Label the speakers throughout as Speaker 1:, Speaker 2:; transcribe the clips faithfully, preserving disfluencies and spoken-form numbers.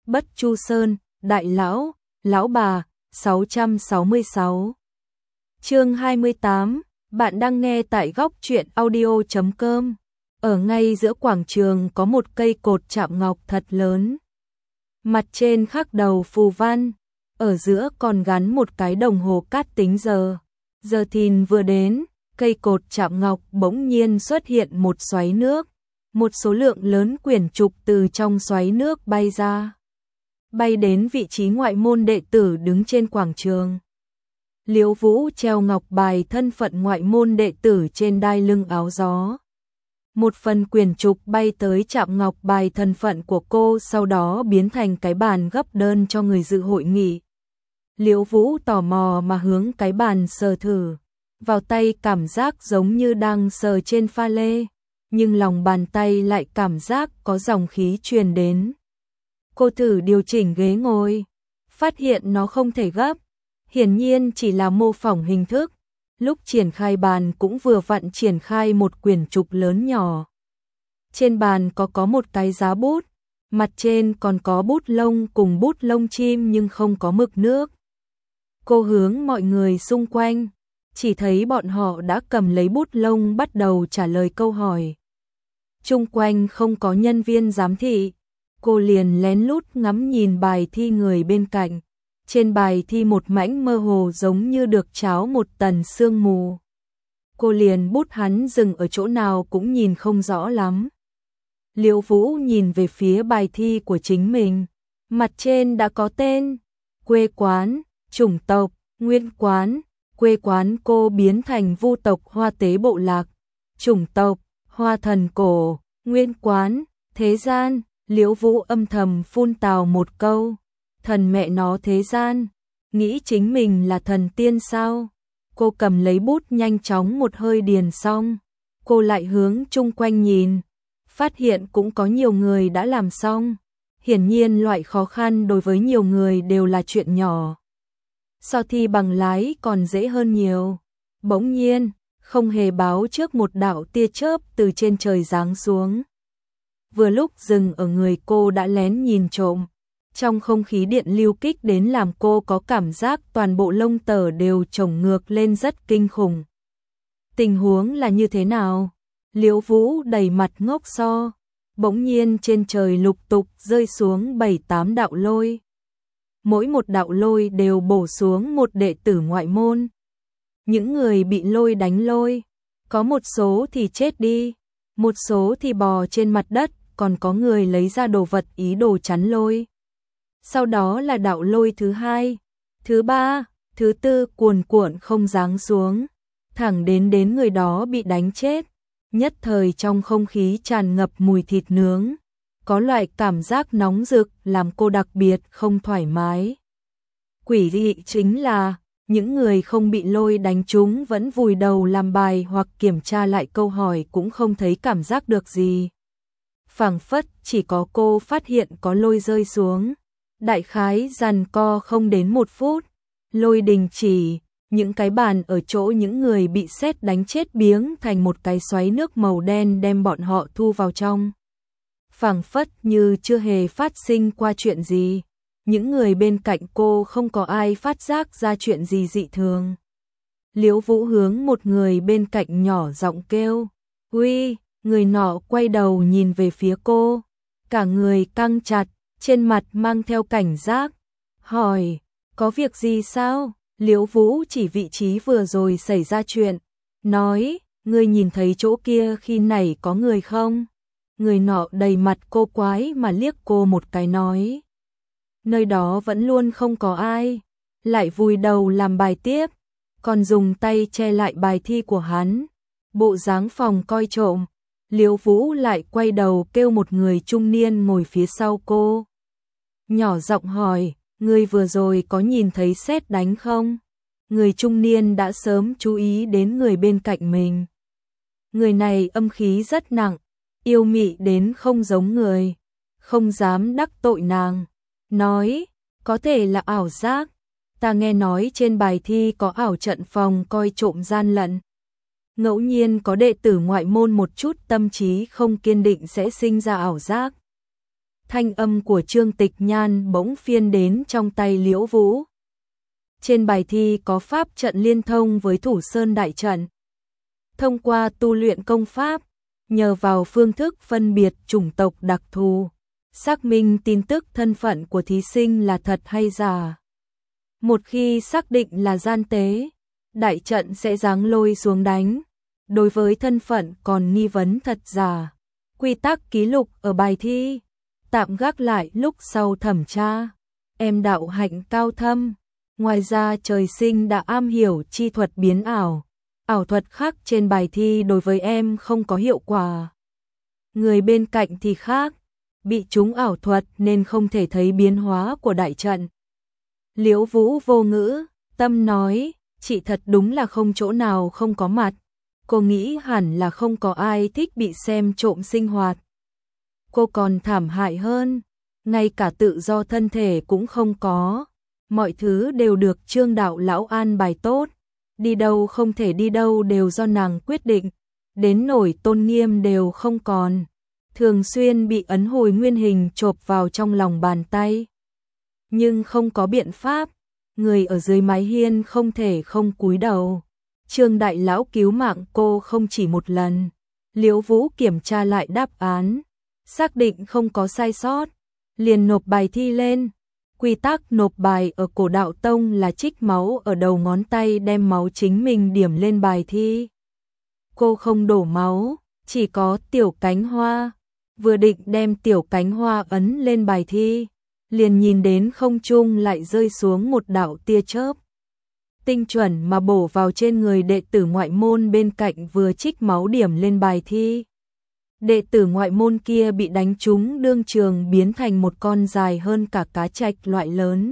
Speaker 1: Bất Chu Sơn, Đại Lão, Lão Bà, sáu trăm sáu mươi sáu. Chương hai mươi tám, bạn đang nghe tại góc truyện audio chấm com. Ở ngay giữa quảng trường có một cây cột chạm ngọc thật lớn. Mặt trên khắc đầu phù văn, ở giữa còn gắn một cái đồng hồ cát tính giờ. Giờ thìn vừa đến, cây cột chạm ngọc bỗng nhiên xuất hiện một xoáy nước. Một số lượng lớn quyển trục từ trong xoáy nước bay ra, bay đến vị trí ngoại môn đệ tử đứng trên quảng trường. Liễu Vũ treo ngọc bài thân phận ngoại môn đệ tử trên đai lưng áo gió. Một phần quyển trục bay tới chạm ngọc bài thân phận của cô, sau đó biến thành cái bàn gấp đơn cho người dự hội nghị. Liễu Vũ tò mò mà hướng cái bàn sờ thử, vào tay cảm giác giống như đang sờ trên pha lê, nhưng lòng bàn tay lại cảm giác có dòng khí truyền đến. Cô thử điều chỉnh ghế ngồi, phát hiện nó không thể gấp, hiển nhiên chỉ là mô phỏng hình thức. Lúc triển khai bàn cũng vừa vặn triển khai một quyển trục lớn nhỏ. Trên bàn có có một cái giá bút, mặt trên còn có bút lông cùng bút lông chim nhưng không có mực nước. Cô hướng mọi người xung quanh, chỉ thấy bọn họ đã cầm lấy bút lông bắt đầu trả lời câu hỏi. Chung quanh không có nhân viên giám thị, cô liền lén lút ngắm nhìn bài thi người bên cạnh. Trên bài thi một mảnh mơ hồ giống như được tráo một tầng sương mù. Cô liền bút hắn dừng ở chỗ nào cũng nhìn không rõ lắm. Liễu Vũ nhìn về phía bài thi của chính mình, mặt trên đã có tên, quê quán, chủng tộc, nguyên quán. Quê quán cô biến thành Vu tộc Hoa Tế bộ lạc, chủng tộc, Hoa thần cổ, nguyên quán, thế gian. Liễu Vũ âm thầm phun tào một câu. Thần mẹ nó thế gian, nghĩ chính mình là thần tiên sao? Cô cầm lấy bút nhanh chóng một hơi điền xong, cô lại hướng chung quanh nhìn, phát hiện cũng có nhiều người đã làm xong. Hiển nhiên loại khó khăn đối với nhiều người đều là chuyện nhỏ. So thi bằng lái còn dễ hơn nhiều. Bỗng nhiên, không hề báo trước một đạo tia chớp từ trên trời giáng xuống. Vừa lúc dừng ở người cô đã lén nhìn trộm. Trong không khí điện lưu kích đến làm cô có cảm giác toàn bộ lông tơ đều chồng ngược lên rất kinh khủng. Tình huống là như thế nào? Liễu Vũ đầy mặt ngốc so. Bỗng nhiên trên trời lục tục rơi xuống bảy tám đạo lôi. Mỗi một đạo lôi đều bổ xuống một đệ tử ngoại môn. Những người bị lôi đánh lôi, có một số thì chết đi, một số thì bò trên mặt đất, còn có người lấy ra đồ vật ý đồ chắn lôi. Sau đó là đạo lôi thứ hai, thứ ba, thứ tư cuồn cuộn không giáng xuống, thẳng đến đến người đó bị đánh chết. Nhất thời trong không khí tràn ngập mùi thịt nướng, có loại cảm giác nóng rực làm cô đặc biệt không thoải mái. Quỷ dị chính là, những người không bị lôi đánh trúng vẫn vùi đầu làm bài hoặc kiểm tra lại câu hỏi cũng không thấy cảm giác được gì. Phảng phất chỉ có cô phát hiện có lôi rơi xuống. Đại khái giằng co không đến một phút, lôi đình chỉ, những cái bàn ở chỗ những người bị sét đánh chết biếng thành một cái xoáy nước màu đen đem bọn họ thu vào trong. Phảng phất như chưa hề phát sinh qua chuyện gì, những người bên cạnh cô không có ai phát giác ra chuyện gì dị thường. Liễu Vũ hướng một người bên cạnh nhỏ giọng kêu, "Uy!" Người nọ quay đầu nhìn về phía cô, cả người căng chặt, trên mặt mang theo cảnh giác, hỏi, có việc gì sao? Liễu Vũ chỉ vị trí vừa rồi xảy ra chuyện, nói, ngươi nhìn thấy chỗ kia khi nãy có người không? Người nọ đầy mặt cô quái mà liếc cô một cái nói, nơi đó vẫn luôn không có ai, lại vùi đầu làm bài tiếp, còn dùng tay che lại bài thi của hắn, bộ dáng phòng coi trộm. Liễu Vũ lại quay đầu kêu một người trung niên ngồi phía sau cô. Nhỏ giọng hỏi, ngươi vừa rồi có nhìn thấy sét đánh không? Người trung niên đã sớm chú ý đến người bên cạnh mình. Người này âm khí rất nặng, yêu mị đến không giống người, không dám đắc tội nàng. Nói, có thể là ảo giác, ta nghe nói trên bài thi có ảo trận phòng coi trộm gian lận. Ngẫu nhiên có đệ tử ngoại môn một chút tâm trí không kiên định sẽ sinh ra ảo giác. thanh âm của Trương Tịch Nhan bỗng phiên đến trong tay Liễu Vũ. Trên bài thi có pháp trận liên thông với Thủ Sơn đại trận. Thông qua tu luyện công pháp, nhờ vào phương thức phân biệt chủng tộc đặc thù, xác minh tin tức thân phận của thí sinh là thật hay giả. Một khi xác định là gian tế, đại trận sẽ giáng lôi xuống đánh. Đối với thân phận còn nghi vấn thật giả, quy tắc ký lục ở bài thi, tạm gác lại lúc sau thẩm tra. Em đạo hạnh cao thâm, ngoài ra trời sinh đã am hiểu chi thuật biến ảo. Ảo thuật khác trên bài thi đối với em không có hiệu quả. Người bên cạnh thì khác, bị trúng ảo thuật nên không thể thấy biến hóa của đại trận. Liễu Vũ vô ngữ, tâm nói, chị thật đúng là không chỗ nào không có mặt. Cô nghĩ hẳn là không có ai thích bị xem trộm sinh hoạt. Cô còn thảm hại hơn, ngay cả tự do thân thể cũng không có. Mọi thứ đều được Trương đạo lão an bài tốt. Đi đâu không thể đi đâu đều do nàng quyết định. Đến nổi tôn nghiêm đều không còn. Thường xuyên bị ấn hồi nguyên hình chộp vào trong lòng bàn tay. Nhưng không có biện pháp, người ở dưới mái hiên không thể không cúi đầu. Trương đại lão cứu mạng cô không chỉ một lần. Liễu Vũ kiểm tra lại đáp án, xác định không có sai sót, liền nộp bài thi lên. Quy tắc nộp bài ở Cổ Đạo Tông là trích máu ở đầu ngón tay, đem máu chính mình điểm lên bài thi. Cô không đổ máu, chỉ có tiểu cánh hoa. Vừa định đem tiểu cánh hoa ấn lên bài thi, liền nhìn đến không trung lại rơi xuống một đạo tia chớp. Tinh chuẩn mà bổ vào trên người đệ tử ngoại môn bên cạnh vừa trích máu điểm lên bài thi. Đệ tử ngoại môn kia bị đánh trúng đương trường biến thành một con dài hơn cả cá trạch loại lớn.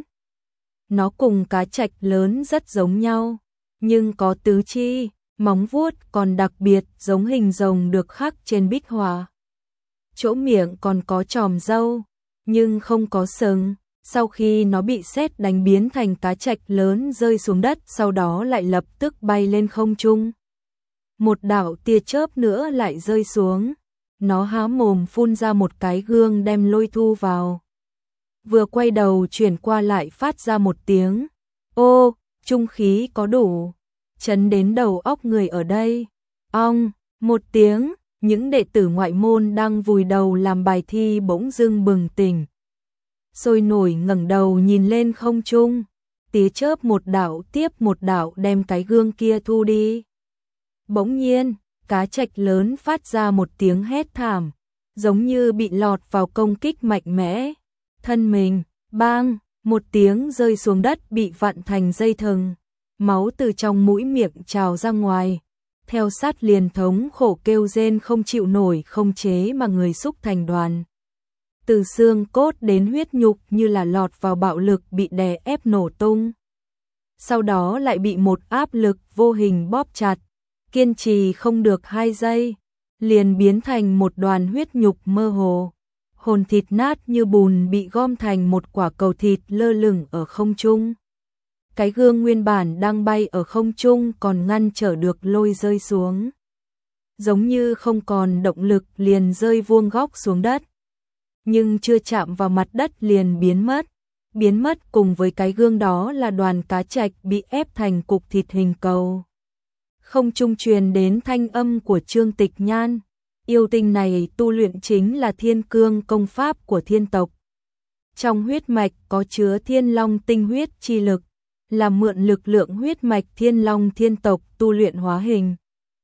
Speaker 1: Nó cùng cá trạch lớn rất giống nhau, nhưng có tứ chi, móng vuốt còn đặc biệt giống hình rồng được khắc trên bích họa. Chỗ miệng còn có chòm râu, nhưng không có sừng. Sau khi nó bị sét đánh biến thành cá trạch lớn rơi xuống đất, sau đó lại lập tức bay lên không trung. Một đạo tia chớp nữa lại rơi xuống. Nó há mồm phun ra một cái gương đem lôi thu vào. Vừa quay đầu chuyển qua lại phát ra một tiếng. Ô, trung khí có đủ. Chấn đến đầu óc người ở đây. Ong, một tiếng, những đệ tử ngoại môn đang vùi đầu làm bài thi bỗng dưng bừng tỉnh. Sôi nổi ngẩng đầu nhìn lên không trung. Tia chớp một đạo tiếp một đạo đem cái gương kia thu đi. Bỗng nhiên, cá trạch lớn phát ra một tiếng hét thảm, giống như bị lọt vào công kích mạnh mẽ. Thân mình, bang, một tiếng rơi xuống đất bị vặn thành dây thừng. Máu từ trong mũi miệng trào ra ngoài. Theo sát liền thống khổ kêu rên không chịu nổi, không chế mà người xúc thành đoàn. Từ xương cốt đến huyết nhục như là lọt vào bạo lực bị đè ép nổ tung. Sau đó lại bị một áp lực vô hình bóp chặt. Kiên trì không được hai giây, liền biến thành một đoàn huyết nhục mơ hồ. Hồn thịt nát như bùn bị gom thành một quả cầu thịt lơ lửng ở không trung. Cái gương nguyên bản đang bay ở không trung còn ngăn trở được lôi rơi xuống. Giống như không còn động lực liền rơi vuông góc xuống đất. Nhưng chưa chạm vào mặt đất liền biến mất. Biến mất cùng với cái gương đó là đoàn cá trạch bị ép thành cục thịt hình cầu. Không trung truyền đến thanh âm của Trương Tịch Nhan. Yêu tinh này tu luyện chính là thiên cương công pháp của thiên tộc. Trong huyết mạch có chứa thiên long tinh huyết chi lực, là mượn lực lượng huyết mạch thiên long thiên tộc tu luyện hóa hình.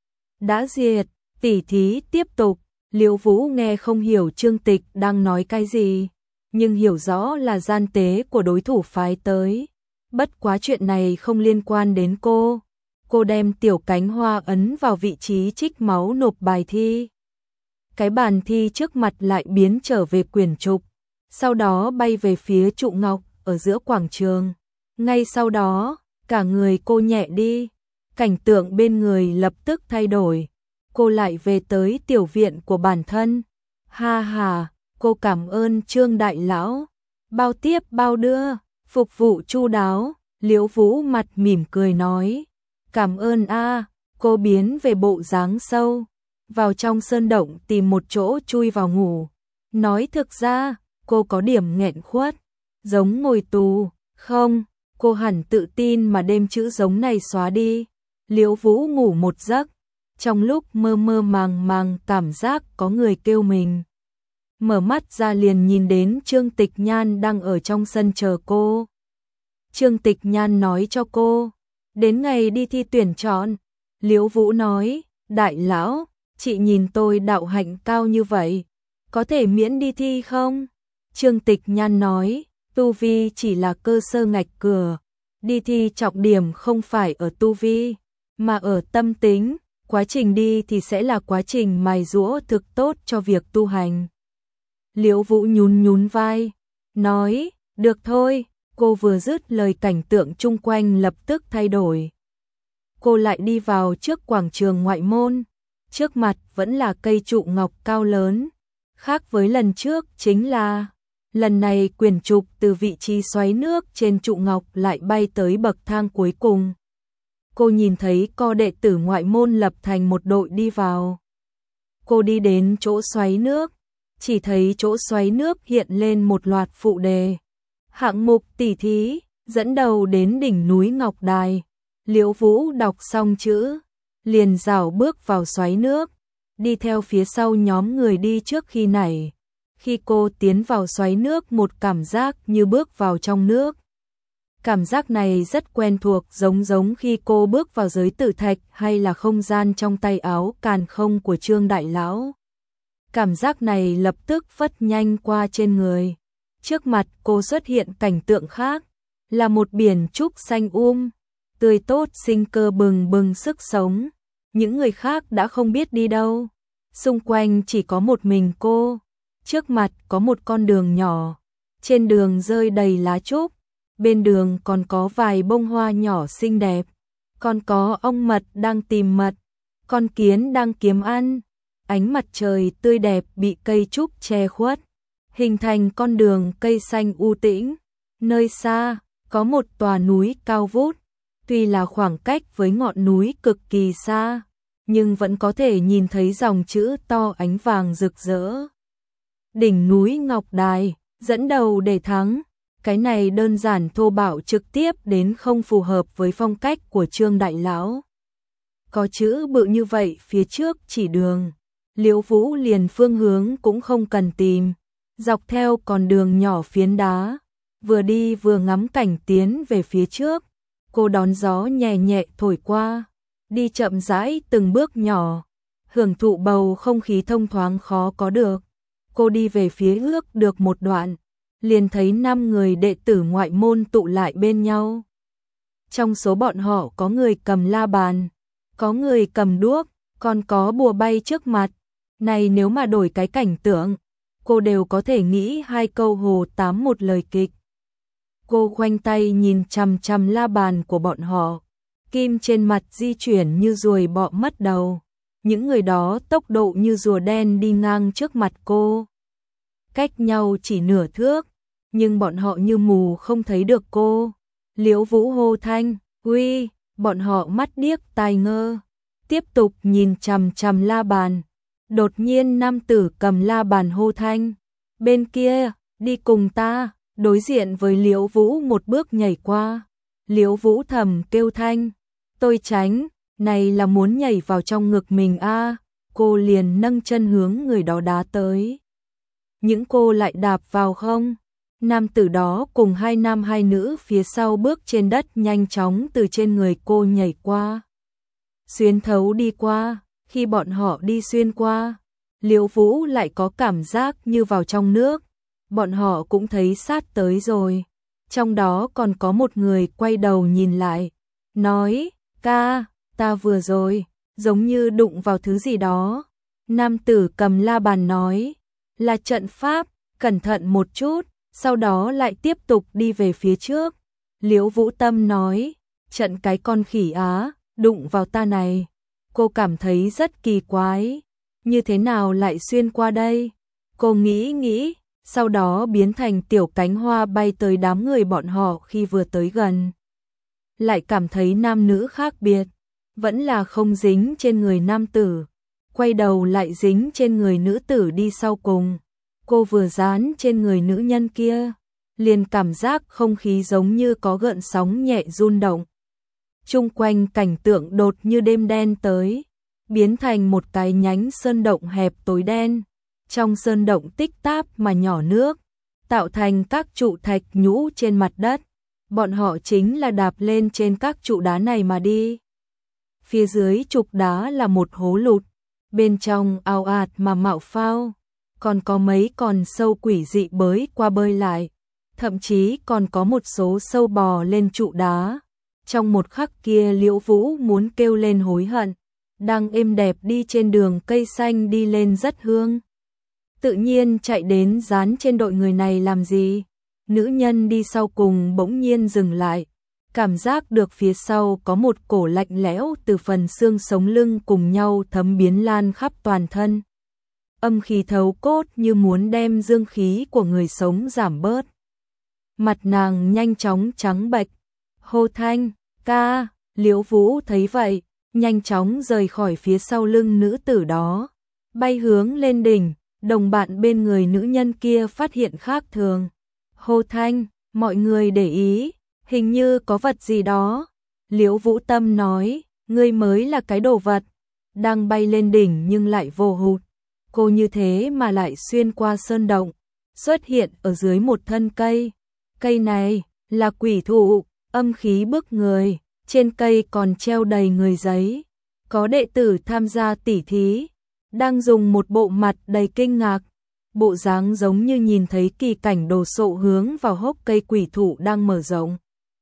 Speaker 1: Đã diệt, tỉ thí tiếp tục. Liễu Vũ nghe không hiểu Trương Tịch đang nói cái gì, nhưng hiểu rõ là gian tế của đối thủ phái tới. Bất quá chuyện này không liên quan đến cô. Cô đem tiểu cánh hoa ấn vào vị trí trích máu nộp bài thi. Cái bàn thi trước mặt lại biến trở về quyển trục, sau đó bay về phía trụ ngọc ở giữa quảng trường. Ngay sau đó, cả người cô nhẹ đi, cảnh tượng bên người lập tức thay đổi. Cô lại về tới tiểu viện của bản thân. Ha ha, cô cảm ơn Trương đại lão, bao tiếp bao đưa, phục vụ chu đáo. Liễu Vũ mặt mỉm cười nói, cảm ơn a. Cô biến về bộ dáng sâu, vào trong sơn động tìm một chỗ chui vào ngủ. Nói thực ra, cô có điểm nghẹn khuất, giống ngồi tù, không, cô hẳn tự tin mà đem chữ giống này xóa đi. Liễu Vũ ngủ một giấc, trong lúc mơ mơ màng màng cảm giác có người kêu mình. Mở mắt ra liền nhìn đến Trương Tịch Nhan đang ở trong sân chờ cô. Trương Tịch Nhan nói cho cô, đến ngày đi thi tuyển chọn. Liễu Vũ nói, đại lão, chị nhìn tôi đạo hạnh cao như vậy, có thể miễn đi thi không? Trương Tịch Nhan nói, tu vi chỉ là cơ sơ ngạch cửa, đi thi trọng điểm không phải ở tu vi, mà ở tâm tính, quá trình đi thì sẽ là quá trình mài giũa thực tốt cho việc tu hành. Liễu Vũ nhún nhún vai, nói, được thôi, cô vừa dứt lời cảnh tượng chung quanh lập tức thay đổi. Cô lại đi vào trước quảng trường ngoại môn, trước mặt vẫn là cây trụ ngọc cao lớn, khác với lần trước chính là, lần này quyền trục từ vị trí xoáy nước trên trụ ngọc lại bay tới bậc thang cuối cùng. Cô nhìn thấy co đệ tử ngoại môn lập thành một đội đi vào. Cô đi đến chỗ xoáy nước, chỉ thấy chỗ xoáy nước hiện lên một loạt phụ đề. Hạng mục tỉ thí, dẫn đầu đến đỉnh núi Ngọc Đài. Liễu Vũ đọc xong chữ, liền rảo bước vào xoáy nước, đi theo phía sau nhóm người đi trước khi nảy. Khi cô tiến vào xoáy nước một cảm giác như bước vào trong nước. Cảm giác này rất quen thuộc, giống giống khi cô bước vào giới tử thạch hay là không gian trong tay áo càn không của Trương Đại Lão. Cảm giác này lập tức phất nhanh qua trên người. Trước mặt cô xuất hiện cảnh tượng khác, là một biển trúc xanh um, tươi tốt sinh cơ bừng bừng sức sống. Những người khác đã không biết đi đâu. Xung quanh chỉ có một mình cô. Trước mặt có một con đường nhỏ, trên đường rơi đầy lá trúc, bên đường còn có vài bông hoa nhỏ xinh đẹp, còn có ong mật đang tìm mật, con kiến đang kiếm ăn. Ánh mặt trời tươi đẹp bị cây trúc che khuất, hình thành con đường cây xanh u tĩnh. Nơi xa, có một tòa núi cao vút, tuy là khoảng cách với ngọn núi cực kỳ xa, nhưng vẫn có thể nhìn thấy dòng chữ to ánh vàng rực rỡ. Đỉnh núi Ngọc Đài, dẫn đầu để thắng. Cái này đơn giản thô bạo trực tiếp đến không phù hợp với phong cách của Trương Đại Lão. Có chữ bự như vậy phía trước chỉ đường, Liễu Vũ liền phương hướng cũng không cần tìm, dọc theo con đường nhỏ phiến đá, vừa đi vừa ngắm cảnh tiến về phía trước. Cô đón gió nhẹ nhẹ thổi qua, đi chậm rãi từng bước nhỏ, hưởng thụ bầu không khí thông thoáng khó có được. Cô đi về phía trước được một đoạn, liền thấy năm người đệ tử ngoại môn tụ lại bên nhau. Trong số bọn họ có người cầm la bàn, có người cầm đuốc, còn có bùa bay trước mặt. Này nếu mà đổi cái cảnh tượng, cô đều có thể nghĩ hai câu hồ tám một lời kịch. Cô khoanh tay nhìn chằm chằm la bàn của bọn họ, kim trên mặt di chuyển như ruồi bọ mất đầu. Những người đó tốc độ như rùa đen đi ngang trước mặt cô, cách nhau chỉ nửa thước, nhưng bọn họ như mù không thấy được cô. Liễu Vũ hô thanh, uy, bọn họ mắt điếc tai ngơ, tiếp tục nhìn chằm chằm la bàn. Đột nhiên nam tử cầm la bàn hô thanh, bên kia, đi cùng ta. Đối diện với Liễu Vũ một bước nhảy qua. Liễu Vũ thầm kêu thanh, tôi tránh, này là muốn nhảy vào trong ngực mình a. À. Cô liền nâng chân hướng người đó đá tới. Những cô lại đạp vào không? Nam tử đó cùng hai nam hai nữ phía sau bước trên đất nhanh chóng từ trên người cô nhảy qua. Xuyên thấu đi qua, khi bọn họ đi xuyên qua, Liễu Vũ lại có cảm giác như vào trong nước. Bọn họ cũng thấy sát tới rồi. Trong đó còn có một người quay đầu nhìn lại, nói, ca, ta vừa rồi, giống như đụng vào thứ gì đó. Nam tử cầm la bàn nói, là trận pháp, cẩn thận một chút, sau đó lại tiếp tục đi về phía trước. Liễu Vũ Tâm nói, trận cái con khỉ á, đụng vào ta này. Cô cảm thấy rất kỳ quái, như thế nào lại xuyên qua đây? Cô nghĩ nghĩ, sau đó biến thành tiểu cánh hoa bay tới đám người bọn họ khi vừa tới gần. Lại cảm thấy nam nữ khác biệt, vẫn là không dính trên người nam tử, quay đầu lại dính trên người nữ tử đi sau cùng. Cô vừa dán trên người nữ nhân kia, liền cảm giác không khí giống như có gợn sóng nhẹ rung động. Chung quanh cảnh tượng đột như đêm đen tới, biến thành một cái nhánh sơn động hẹp tối đen. Trong sơn động tích táp mà nhỏ nước, tạo thành các trụ thạch nhũ trên mặt đất. Bọn họ chính là đạp lên trên các trụ đá này mà đi. Phía dưới trục đá là một hố lụt, bên trong ao ạt mà mạo phao, còn có mấy con sâu quỷ dị bơi qua bơi lại, thậm chí còn có một số sâu bò lên trụ đá. Trong một khắc kia Liễu Vũ muốn kêu lên hối hận, đang êm đẹp đi trên đường cây xanh đi lên rất hương. Tự nhiên chạy đến dán trên đội người này làm gì? Nữ nhân đi sau cùng bỗng nhiên dừng lại, cảm giác được phía sau có một cổ lạnh lẽo từ phần xương sống lưng cùng nhau thấm biến lan khắp toàn thân. Âm khí thấu cốt như muốn đem dương khí của người sống giảm bớt. Mặt nàng nhanh chóng trắng bệch, hô thanh, ca. Liễu Vũ thấy vậy, nhanh chóng rời khỏi phía sau lưng nữ tử đó, bay hướng lên đỉnh. Đồng bạn bên người nữ nhân kia phát hiện khác thường, hô thanh, mọi người để ý, hình như có vật gì đó. Liễu Vũ Tâm nói, ngươi mới là cái đồ vật, đang bay lên đỉnh nhưng lại vô hụt. Cô như thế mà lại xuyên qua sơn động, xuất hiện ở dưới một thân cây. Cây này là quỷ thụ, âm khí bức người, trên cây còn treo đầy người giấy. Có đệ tử tham gia tỉ thí, đang dùng một bộ mặt đầy kinh ngạc, bộ dáng giống như nhìn thấy kỳ cảnh đồ sộ hướng vào hốc cây quỷ thụ đang mở rộng.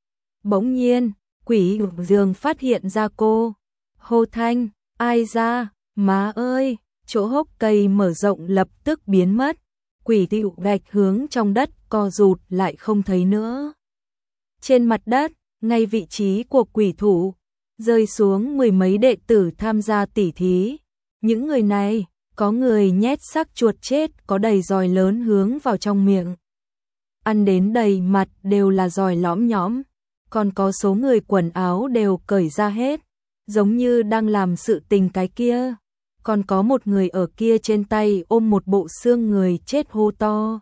Speaker 1: Bỗng nhiên, quỷ dương phát hiện ra cô, hô thanh, ai ra, má ơi, chỗ hốc cây mở rộng lập tức biến mất, quỷ thụ gạch hướng trong đất co rụt lại không thấy nữa. Trên mặt đất, ngay vị trí của quỷ thụ, rơi xuống mười mấy đệ tử tham gia tỉ thí. Những người này, có người nhét xác chuột chết có đầy giòi lớn hướng vào trong miệng. Ăn đến đầy mặt đều là giòi lõm nhõm, còn có số người quần áo đều cởi ra hết, giống như đang làm sự tình cái kia. Còn có một người ở kia trên tay ôm một bộ xương người chết hô to.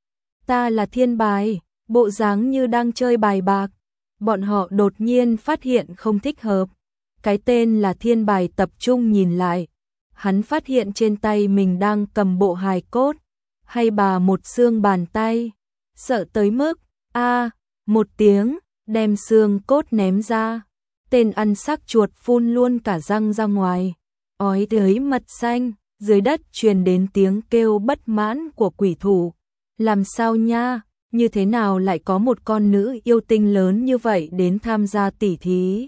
Speaker 1: Ta là thiên bài, bộ dáng như đang chơi bài bạc. Bọn họ đột nhiên phát hiện không thích hợp. Cái tên là thiên bài tập trung nhìn lại. Hắn phát hiện trên tay mình đang cầm bộ hài cốt, hay bà một xương bàn tay. Sợ tới mức, a một tiếng, đem xương cốt ném ra. Tên ăn xác chuột phun luôn cả răng ra ngoài. Ói tới mật xanh, dưới đất truyền đến tiếng kêu bất mãn của quỷ thủ. Làm sao nha, như thế nào lại có một con nữ yêu tinh lớn như vậy đến tham gia tỉ thí?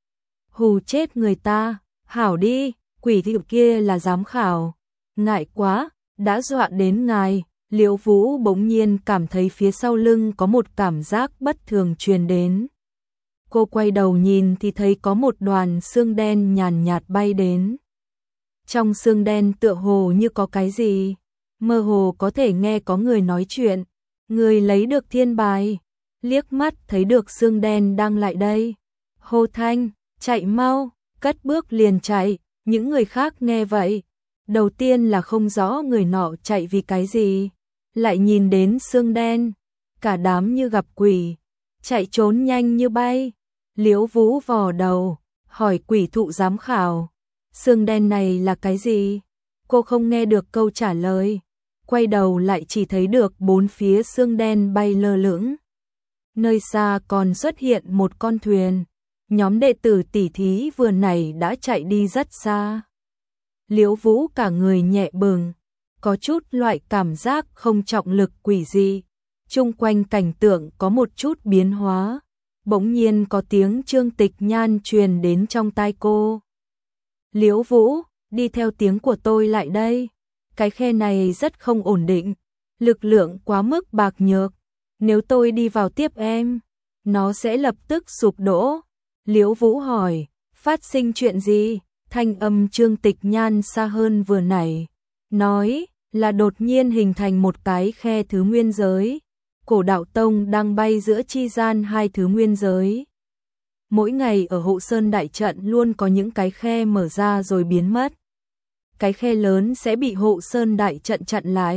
Speaker 1: Hù chết người ta, hảo đi, quỷ thủ kia là giám khảo. Ngại quá, đã dọa đến ngài. Liễu Vũ bỗng nhiên cảm thấy phía sau lưng có một cảm giác bất thường truyền đến. Cô quay đầu nhìn thì thấy có một đoàn xương đen nhàn nhạt bay đến. Trong xương đen tựa hồ như có cái gì, mơ hồ có thể nghe có người nói chuyện. Người lấy được thiên bài, liếc mắt thấy được xương đen đang lại đây. Hô thanh, chạy mau, cất bước liền chạy. Những người khác nghe vậy, đầu tiên là không rõ người nọ chạy vì cái gì, lại nhìn đến xương đen, cả đám như gặp quỷ, chạy trốn nhanh như bay. Liễu Vũ vò đầu, hỏi quỷ thụ giám khảo, xương đen này là cái gì? Cô không nghe được câu trả lời, quay đầu lại chỉ thấy được bốn phía xương đen bay lơ lửng. Nơi xa còn xuất hiện một con thuyền, nhóm đệ tử tỉ thí vừa nãy đã chạy đi rất xa. Liễu Vũ cả người nhẹ bừng, có chút loại cảm giác không trọng lực quỷ dị. Chung quanh cảnh tượng có một chút biến hóa, bỗng nhiên có tiếng Trương Tịch Nhan truyền đến trong tai cô. Liễu Vũ, đi theo tiếng của tôi lại đây. Cái khe này rất không ổn định, lực lượng quá mức bạc nhược. Nếu tôi đi vào tiếp em, nó sẽ lập tức sụp đổ. Liễu Vũ hỏi, phát sinh chuyện gì? Thanh âm Trương Tịch Nhan xa hơn vừa nãy, nói là đột nhiên hình thành một cái khe thứ nguyên giới. Cổ đạo tông đang bay giữa chi gian hai thứ nguyên giới. Mỗi ngày ở Hộ Sơn đại trận luôn có những cái khe mở ra rồi biến mất. Cái khe lớn sẽ bị Hộ Sơn đại trận chặn lại,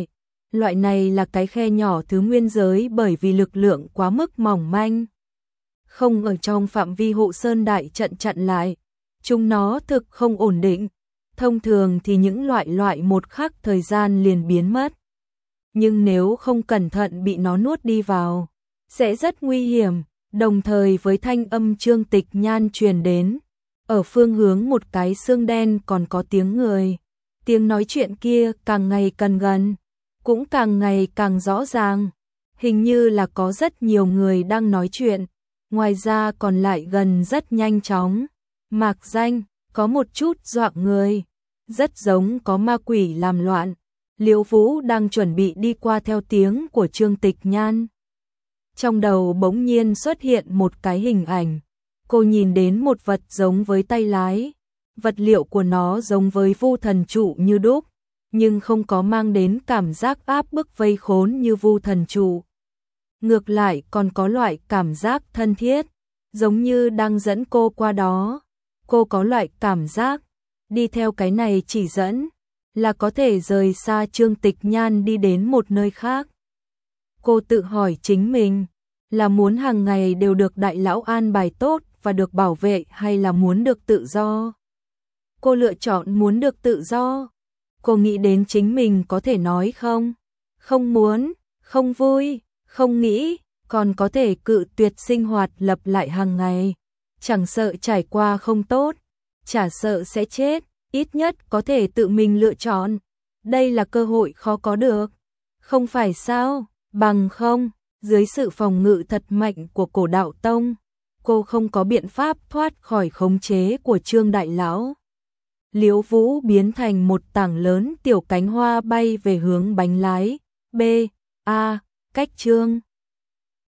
Speaker 1: Loại này là cái khe nhỏ thứ nguyên giới bởi vì lực lượng quá mức mỏng manh. Không ở trong phạm vi hộ sơn đại trận chặn lại. Chúng nó thực không ổn định. Thông thường thì những loại loại một khắc thời gian liền biến mất. Nhưng nếu không cẩn thận bị nó nuốt đi vào, sẽ rất nguy hiểm. Đồng thời với thanh âm Trương Tịch Nhan truyền đến, ở phương hướng một cái xương đen còn có tiếng người. Tiếng nói chuyện kia càng ngày càng gần, cũng càng ngày càng rõ ràng. Hình như là có rất nhiều người đang nói chuyện, ngoài ra còn lại gần rất nhanh chóng. Mạc danh, có một chút dọa người, rất giống có ma quỷ làm loạn. Liễu Vũ đang chuẩn bị đi qua theo tiếng của Trương Tịch Nhan. Trong đầu bỗng nhiên xuất hiện một cái hình ảnh. Cô nhìn đến một vật giống với tay lái. Vật liệu của nó giống với Vu Thần Trụ như đúc, nhưng không có mang đến cảm giác áp bức vây khốn như Vu Thần Trụ. Ngược lại còn có loại cảm giác thân thiết, giống như đang dẫn cô qua đó. Cô có loại cảm giác, đi theo cái này chỉ dẫn, là có thể rời xa Trương Tịch Nhan đi đến một nơi khác. Cô tự hỏi chính mình, là muốn hàng ngày đều được đại lão an bài tốt và được bảo vệ hay là muốn được tự do? Cô lựa chọn muốn được tự do. Cô nghĩ đến chính mình có thể nói không, không muốn, không vui, không nghĩ, còn có thể cự tuyệt sinh hoạt lặp lại hàng ngày. Chẳng sợ trải qua không tốt, chả sợ sẽ chết, ít nhất có thể tự mình lựa chọn. Đây là cơ hội khó có được, không phải sao? Bằng không, dưới sự phòng ngự thật mạnh của Cổ Đạo Tông, cô không có biện pháp thoát khỏi khống chế của Trương đại lão. Liễu Vũ biến thành một tảng lớn tiểu cánh hoa bay về hướng bánh lái. B. A. Cách Trương